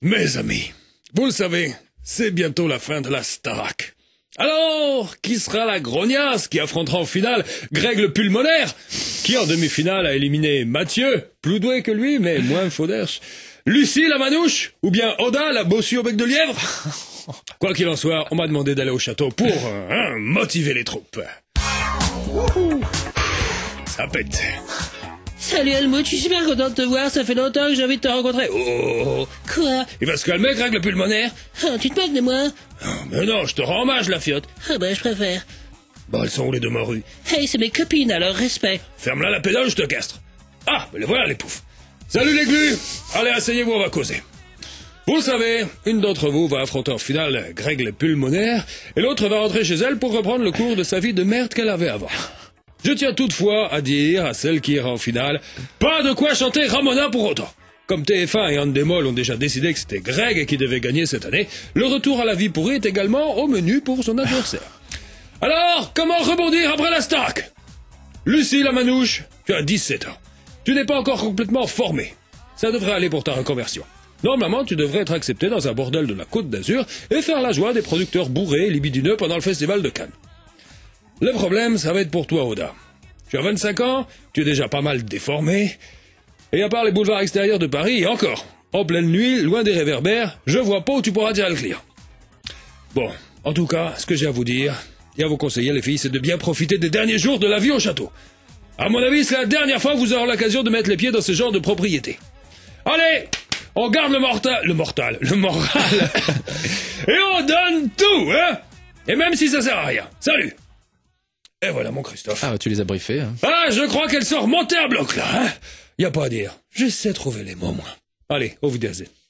Mes amis, vous le savez, c'est bientôt la fin de la Starac. Alors, qui sera la grognasse qui affrontera en finale Greg le pulmonaire, qui en demi-finale a éliminé Mathieu, plus doué que lui, mais moins fauderche, Lucie la manouche, ou bien Oda la bossue au bec de lièvre? Quoi qu'il en soit, on m'a demandé d'aller au château pour motiver les troupes. Ça pète. Salut Helmut, je suis super content de te voir, ça fait longtemps que j'ai envie de te rencontrer. Oh, Quoi? il va se calmer, Greg le pulmonaire? Ah, tu te moques de moi? Mais non, je te rends hommage, la fiotte. Ah bah, je préfère. Bon, elles sont où les deux morues? Hey, c'est mes copines, alors respect. Ferme-la la pédale, je te castre. Ah, mais les voilà les poufs. Salut les glus. Allez, asseyez-vous, on va causer. Vous le savez, une d'entre vous va affronter en finale Greg le pulmonaire, et l'autre va rentrer chez elle pour reprendre le cours de sa vie de merde qu'elle avait avant. Je tiens toutefois à dire à celle qui ira en finale, pas de quoi chanter Ramona pour autant. Comme TF1 et Endemol ont déjà décidé que c'était Greg qui devait gagner cette année, le retour à la vie pourrie est également au menu pour son adversaire. Alors, comment rebondir après la Starac? Lucie la manouche, tu as 17 ans. Tu n'es pas encore complètement formé. Ça devrait aller pour ta reconversion. Normalement, tu devrais être accepté dans un bordel de la Côte d'Azur et faire la joie des producteurs bourrés et libidineux pendant le festival de Cannes. Le problème, ça va être pour toi, Oda. Tu as 25 ans, tu es déjà pas mal déformé, et à part les boulevards extérieurs de Paris, et encore, en pleine nuit, loin des réverbères, je vois pas où tu pourras dire le client. Bon, en tout cas, ce que j'ai à vous dire, et à vous conseiller, les filles, c'est de bien profiter des derniers jours de la vie au château. À mon avis, c'est la dernière fois que vous aurez l'occasion de mettre les pieds dans ce genre de propriété. Allez, on garde le moral, et on donne tout, hein? Et même si ça sert à rien. Salut! Et voilà mon Christophe. Ah, tu les as briefés, hein. Ah, je crois qu'elle sort monter à bloc, là, hein? Y a pas à dire. J'essaie de trouver les mots, moi. Allez, au Wiedersehen.